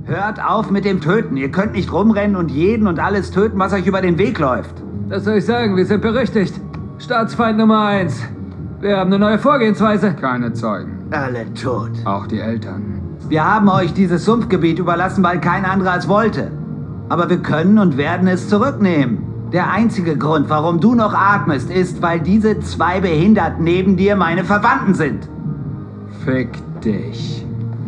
Hört auf mit dem Töten. Ihr könnt nicht rumrennen und jeden und alles töten, was euch über den Weg läuft. Das soll ich sagen, wir sind berüchtigt. Staatsfeind Nummer 1. Wir haben eine neue Vorgehensweise. Keine Zeugen. Alle tot. Auch die Eltern. Wir haben euch dieses Sumpfgebiet überlassen, weil kein anderer es wollte. Aber wir können und werden es zurücknehmen. Der einzige Grund, warum du noch atmest, ist, weil diese 2 Behinderten neben dir meine Verwandten sind. Fick dich.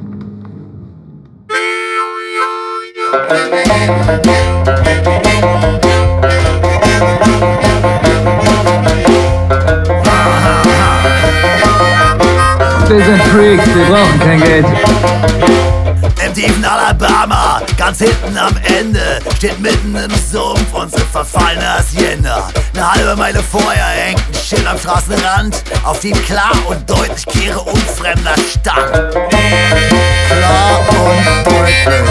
Wir sind Freaks, wir brauchen kein Geld. Im tiefen Alabama, ganz hinten am Ende, steht mitten im Sumpf unsere verfallene Hacienda. Eine halbe Meile vorher hängt ein Schild am Straßenrand, auf dem klar und deutlich Kehre unfremder stand. Klar und deutlich.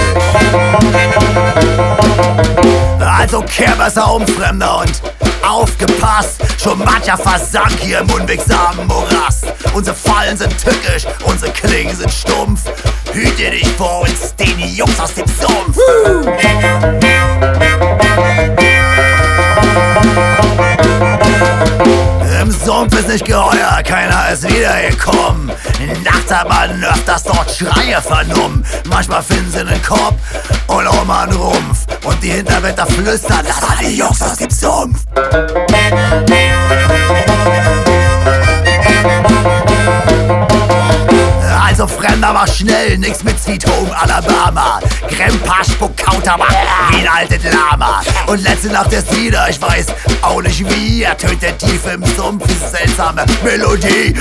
Also kehr besser um, Fremder, und aufgepasst, schon mancher versank hier im unwegsamen Morast. Unsere Fallen sind tückisch, unsere Klingen sind stumpf. Hüte dich vor uns, stehen die Jungs aus dem Sumpf. Im Sumpf ist nicht geheuer, keiner ist wiedergekommen. Nachts hat man öfters dort Schreie vernommen. Manchmal finden sie einen Kopf und auch mal einen Rumpf. Und die Hinterwälder flüstern, das waren die Jungs aus dem Sumpf. Also Fremder, mach schnell, nix mit Sweet Home Alabama. Grandpa spuckt Kautermann wie ein altes Lama. Und letzte Nacht erst wieder, ich weiß auch nicht wie. Er tötet tief im Sumpf, diese seltsame Melodie.